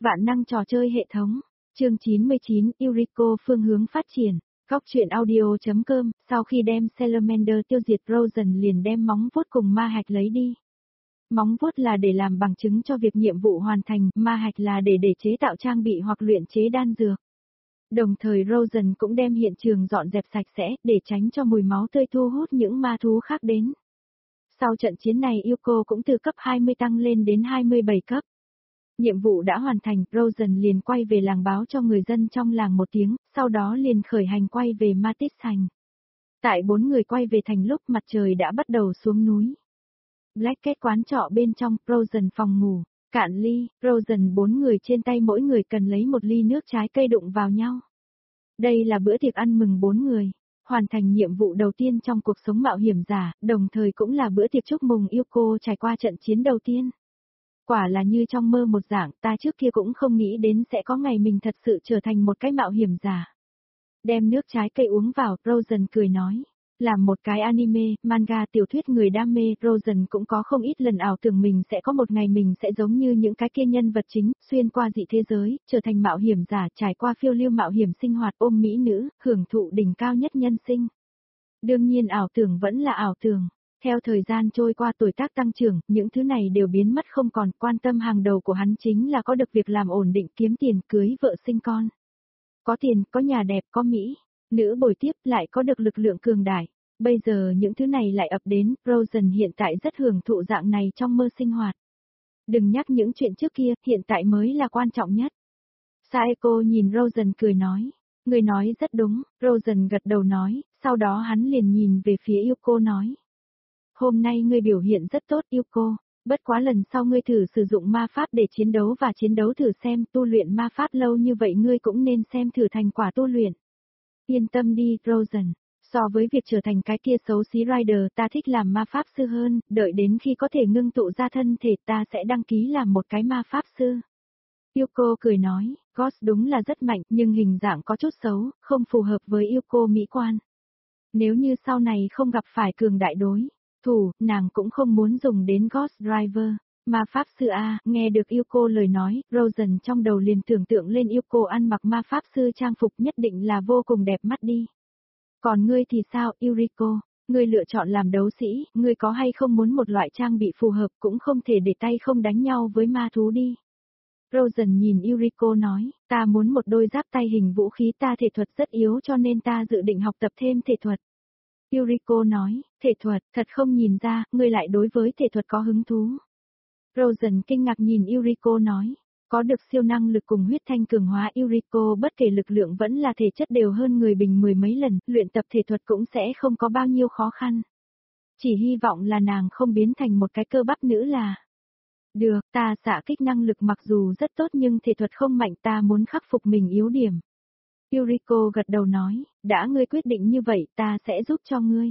Vạn năng trò chơi hệ thống. Chương 99, Yuriko phương hướng phát triển. Góc truyện audio.com, sau khi đem Salamander tiêu diệt Rosen liền đem móng vuốt cùng ma hạch lấy đi. Móng vuốt là để làm bằng chứng cho việc nhiệm vụ hoàn thành, ma hạch là để chế tạo trang bị hoặc luyện chế đan dược. Đồng thời Rosen cũng đem hiện trường dọn dẹp sạch sẽ, để tránh cho mùi máu tươi thu hút những ma thú khác đến. Sau trận chiến này Yuriko cũng từ cấp 20 tăng lên đến 27 cấp. Nhiệm vụ đã hoàn thành, Rosen liền quay về làng báo cho người dân trong làng một tiếng, sau đó liền khởi hành quay về Matis thành. Tại 4 người quay về thành lúc mặt trời đã bắt đầu xuống núi. Blackcat quán trọ bên trong, Rosen phòng ngủ, cạn ly, Rosen 4 người trên tay mỗi người cần lấy một ly nước trái cây đụng vào nhau. Đây là bữa tiệc ăn mừng 4 người, hoàn thành nhiệm vụ đầu tiên trong cuộc sống mạo hiểm giả, đồng thời cũng là bữa tiệc chúc mừng Yuriko trải qua trận chiến đầu tiên. Quả là như trong mơ một dạng, ta trước kia cũng không nghĩ đến sẽ có ngày mình thật sự trở thành một cái mạo hiểm giả. Đem nước trái cây uống vào, Rosen cười nói. Làm một cái anime, manga tiểu thuyết người đam mê, Rosen cũng có không ít lần ảo tưởng mình sẽ có một ngày mình sẽ giống như những cái kia nhân vật chính, xuyên qua dị thế giới, trở thành mạo hiểm giả, trải qua phiêu lưu mạo hiểm sinh hoạt ôm mỹ nữ, hưởng thụ đỉnh cao nhất nhân sinh. Đương nhiên ảo tưởng vẫn là ảo tưởng. Theo thời gian trôi qua tuổi tác tăng trưởng, những thứ này đều biến mất không còn, quan tâm hàng đầu của hắn chính là có được việc làm ổn định, kiếm tiền, cưới vợ sinh con. Có tiền, có nhà đẹp, có Mỹ, nữ bồi tiếp, lại có được lực lượng cường đại. Bây giờ những thứ này lại ập đến, Rosen hiện tại rất hưởng thụ dạng này trong mơ sinh hoạt. Đừng nhắc những chuyện trước kia, hiện tại mới là quan trọng nhất. Saeko nhìn Rosen cười nói. Người nói rất đúng, Rosen gật đầu nói, sau đó hắn liền nhìn về phía Yuriko nói. Hôm nay ngươi biểu hiện rất tốt Yuriko, bất quá lần sau ngươi thử sử dụng ma pháp để chiến đấu thử xem, tu luyện ma pháp lâu như vậy ngươi cũng nên xem thử thành quả tu luyện. Yên tâm đi, Rosen, so với việc trở thành cái kia xấu xí rider ta thích làm ma pháp sư hơn, đợi đến khi có thể ngưng tụ ra thân thể ta sẽ đăng ký làm một cái ma pháp sư. Yuriko cười nói, Ghost đúng là rất mạnh nhưng hình dạng có chút xấu, không phù hợp với Yuriko mỹ quan. Nếu như sau này không gặp phải cường đại đối thủ, nàng cũng không muốn dùng đến Ghost Driver. Ma pháp sư A, nghe được Yuriko lời nói, Rosen trong đầu liền tưởng tượng lên Yuriko ăn mặc ma pháp sư trang phục nhất định là vô cùng đẹp mắt đi. Còn ngươi thì sao, Yuriko? Ngươi lựa chọn làm đấu sĩ, ngươi có hay không muốn một loại trang bị phù hợp cũng không thể để tay không đánh nhau với ma thú đi. Rosen nhìn Yuriko nói, ta muốn một đôi giáp tay hình vũ khí, ta thể thuật rất yếu cho nên ta dự định học tập thêm thể thuật. Yuriko nói, thể thuật, thật không nhìn ra, ngươi lại đối với thể thuật có hứng thú. Rosen kinh ngạc nhìn Yuriko nói, có được siêu năng lực cùng huyết thanh cường hóa Yuriko bất kể lực lượng vẫn là thể chất đều hơn người bình mười mấy lần, luyện tập thể thuật cũng sẽ không có bao nhiêu khó khăn. Chỉ hy vọng là nàng không biến thành một cái cơ bắp nữ là. Được, ta xạ kích năng lực mặc dù rất tốt nhưng thể thuật không mạnh, ta muốn khắc phục mình yếu điểm. Yuriko gật đầu nói, đã ngươi quyết định như vậy ta sẽ giúp cho ngươi.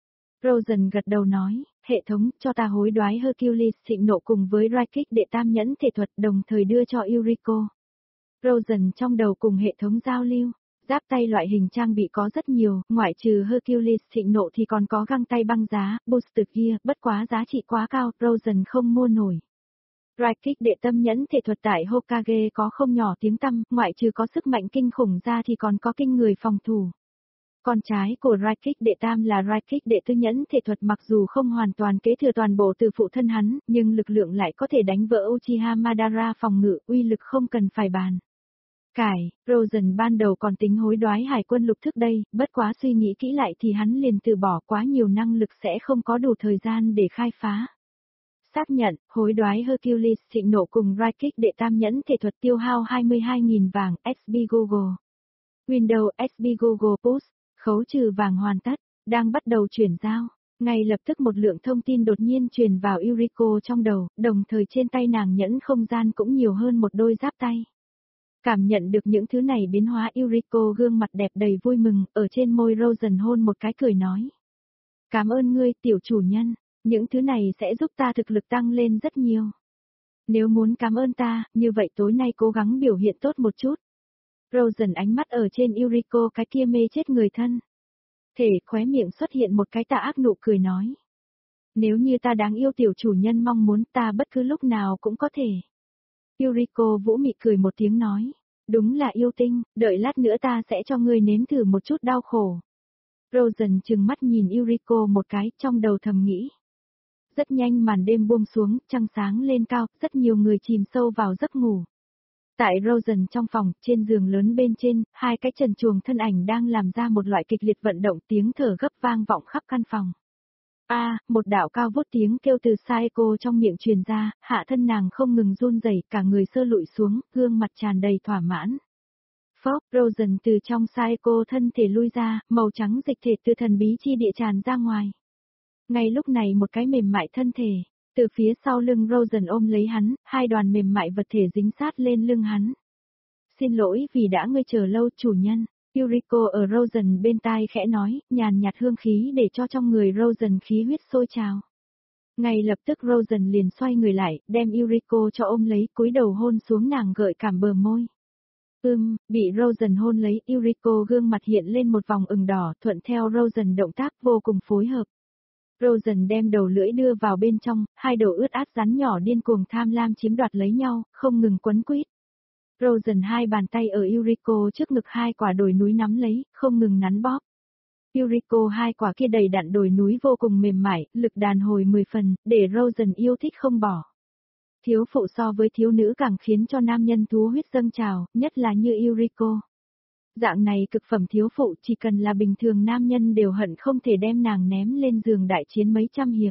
Rosen gật đầu nói, hệ thống cho ta hối đoái Hercules thịnh nộ cùng với Raikik đệ tam nhẫn thể thuật đồng thời đưa cho Yuriko. Rosen trong đầu cùng hệ thống giao lưu, giáp tay loại hình trang bị có rất nhiều, ngoại trừ Hercules thịnh nộ thì còn có găng tay băng giá, booster gear, bất quá giá trị quá cao, Rosen không mua nổi. Raikik đệ tâm nhẫn thể thuật tại Hokage có không nhỏ tiếng tăm, ngoại trừ có sức mạnh kinh khủng ra thì còn có kinh người phòng thủ. Con trái của Raikik đệ tam là Raikik đệ tư nhẫn thể thuật mặc dù không hoàn toàn kế thừa toàn bộ từ phụ thân hắn, nhưng lực lượng lại có thể đánh vỡ Uchiha Madara phòng ngự, uy lực không cần phải bàn. Rosen ban đầu còn tính hối đoái hải quân lục thức đây, bất quá suy nghĩ kỹ lại thì hắn liền từ bỏ, quá nhiều năng lực sẽ không có đủ thời gian để khai phá. Xác nhận, hối đoái Hercules thịnh nộ cùng Raikik đệ tam nhẫn thể thuật tiêu hao 22.000 vàng, SB Google. Windows SB Google Post, khấu trừ vàng hoàn tất, đang bắt đầu chuyển giao. Ngay lập tức một lượng thông tin đột nhiên truyền vào Yuriko trong đầu, đồng thời trên tay nàng nhẫn không gian cũng nhiều hơn một đôi giáp tay. Cảm nhận được những thứ này biến hóa Yuriko gương mặt đẹp đầy vui mừng, ở trên môi Rosen hôn một cái cười nói. Cảm ơn ngươi tiểu chủ nhân. Những thứ này sẽ giúp ta thực lực tăng lên rất nhiều. Nếu muốn cảm ơn ta, như vậy tối nay cố gắng biểu hiện tốt một chút. Rosen ánh mắt ở trên Yuriko cái kia mê chết người thân. Thể khóe miệng xuất hiện một cái tà ác nụ cười nói. Nếu như ta đáng yêu tiểu chủ nhân mong muốn ta bất cứ lúc nào cũng có thể. Yuriko vũ mị cười một tiếng nói. Đúng là yêu tinh, đợi lát nữa ta sẽ cho ngươi nếm thử một chút đau khổ. Rosen trừng mắt nhìn Yuriko một cái, trong đầu thầm nghĩ. Rất nhanh màn đêm buông xuống, trăng sáng lên cao, rất nhiều người chìm sâu vào giấc ngủ. Tại Rosen trong phòng, trên giường lớn bên trên, hai cái trần truồng thân ảnh đang làm ra một loại kịch liệt vận động, tiếng thở gấp vang vọng khắp căn phòng. Một đạo cao vút tiếng kêu từ Saeko trong miệng truyền ra, hạ thân nàng không ngừng run rẩy, cả người sơ lụi xuống, gương mặt tràn đầy thỏa mãn. Phốc, Rosen từ trong Saeko thân thể lui ra, màu trắng dịch thể từ thần bí chi địa tràn ra ngoài. Ngay lúc này một cái mềm mại thân thể, từ phía sau lưng Rosen ôm lấy hắn, hai đoàn mềm mại vật thể dính sát lên lưng hắn. Xin lỗi vì đã ngươi chờ lâu chủ nhân. Yuriko ở Rosen bên tai khẽ nói, nhàn nhạt hương khí để cho trong người Rosen khí huyết sôi trào. Ngay lập tức Rosen liền xoay người lại, đem Yuriko cho ôm lấy, cúi đầu hôn xuống nàng gợi cảm bờ môi. Bị Rosen hôn lấy, Yuriko gương mặt hiện lên một vòng ửng đỏ, thuận theo Rosen động tác vô cùng phối hợp. Rosen đem đầu lưỡi đưa vào bên trong, hai đầu ướt át rắn nhỏ điên cuồng tham lam chiếm đoạt lấy nhau, không ngừng quấn quýt. Rosen hai bàn tay ở Yuriko trước ngực hai quả đồi núi nắm lấy, không ngừng nắn bóp. Yuriko hai quả kia đầy đặn đồi núi vô cùng mềm mại, lực đàn hồi 10 phần, để Rosen yêu thích không bỏ. Thiếu phụ so với thiếu nữ càng khiến cho nam nhân thú huyết dâng trào, nhất là như Yuriko. Dạng này cực phẩm thiếu phụ chỉ cần là bình thường nam nhân đều hận không thể đem nàng ném lên giường đại chiến mấy trăm hiệp.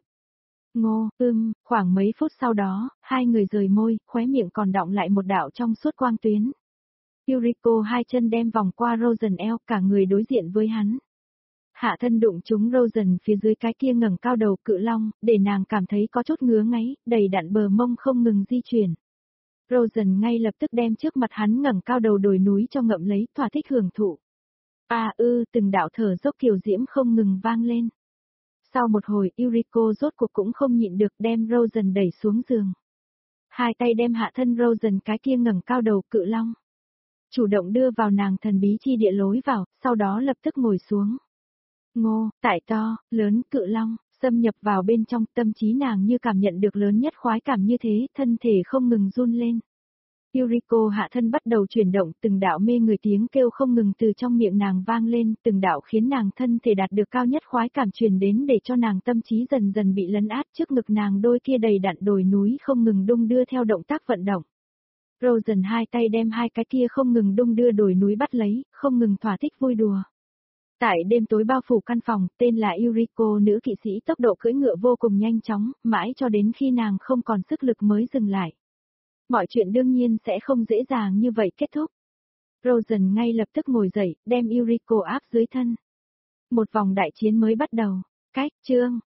Khoảng mấy phút sau đó, hai người rời môi, khóe miệng còn đọng lại một đạo trong suốt quang tuyến. Yuriko hai chân đem vòng qua Rosen eo, cả người đối diện với hắn. Hạ thân đụng trúng Rosen phía dưới cái kia ngẩng cao đầu cự long, để nàng cảm thấy có chút ngứa ngáy, đầy đặn bờ mông không ngừng di chuyển. Rosen ngay lập tức đem trước mặt hắn ngẩng cao đầu đồi núi cho ngậm lấy, thỏa thích hưởng thụ. Từng đạo thở dốc kiều diễm không ngừng vang lên. Sau một hồi, Yuriko rốt cuộc cũng không nhịn được đem Rosen đẩy xuống giường. Hai tay đem hạ thân Rosen cái kia ngẩng cao đầu cự long. Chủ động đưa vào nàng thần bí chi địa lối vào, sau đó lập tức ngồi xuống. Tại to, lớn cự long, xâm nhập vào bên trong tâm trí nàng như cảm nhận được lớn nhất khoái cảm như thế, thân thể không ngừng run lên. Yuriko hạ thân bắt đầu chuyển động, từng đạo mê người tiếng kêu không ngừng từ trong miệng nàng vang lên, từng đạo khiến nàng thân thể đạt được cao nhất khoái cảm truyền đến để cho nàng tâm trí dần dần bị lấn át, trước ngực nàng đôi kia đầy đặn đồi núi không ngừng đung đưa theo động tác vận động. Rosen hai tay đem hai cái kia không ngừng đung đưa đồi núi bắt lấy, không ngừng thỏa thích vui đùa. Tại đêm tối bao phủ căn phòng, tên là Yuriko nữ kỵ sĩ tốc độ cưỡi ngựa vô cùng nhanh chóng, mãi cho đến khi nàng không còn sức lực mới dừng lại. Mọi chuyện đương nhiên sẽ không dễ dàng như vậy kết thúc. Rosen ngay lập tức ngồi dậy, đem Yuriko áp dưới thân. Một vòng đại chiến mới bắt đầu. Chương